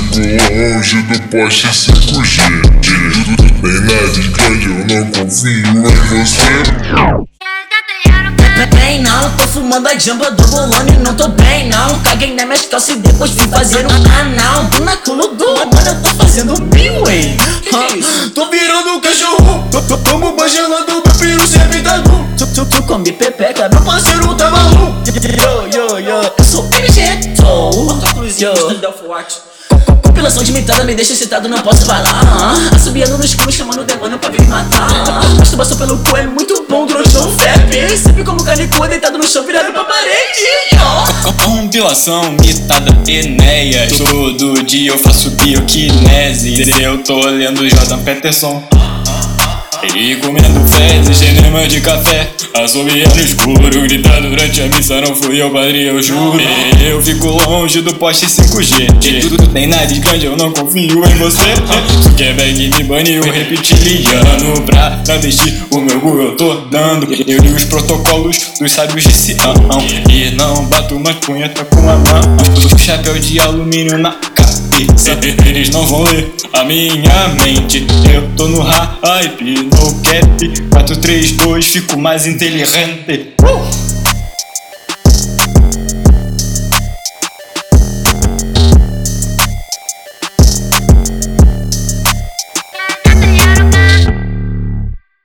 longe do poste 5G. Nem nada grande, eu não confio em você. Bem não, tô fumando a jamba do bolone, não tô bem não. Caguei na minhas calças e depois fui fazer um canal. Na culo do mano, eu tô fazendo B-Way. Tô virando um cachorro, tomo bangelando meu piru sempre tá bom. Tu come pepeca, meu parceiro tá maluco. Eu sou MG, compilação de mitada me deixa excitado, não posso falar. Assobiando no escuro, chamando o demônio pra vir matar. Masturbação pelo cu é muito bom, durante um febre. Sempre como canicu, deitado no chão, virado pra parede. Compilação, mitada, Enéas. Todo dia eu faço bioquinese. Eu tô lendo Jordan Peterson e comendo fezes, enema de café. Assobiando no escuro, gritando durante a missa. Não fui eu, padre, eu juro. Eu fico longe do poste 5G. Tudo tem nariz grande, eu não confio em você. Zuckerberg me baniu reptiliano. Pra travesti o meu Google eu tô dando. Eu li os protocolos dos sábios de Sião e não bato mais punheta com a mão. O chapéu de alumínio na cabeça, eles não vão ler a minha mente. Eu tô no hype, no cap 4, 3, 2, fico mais inteligente.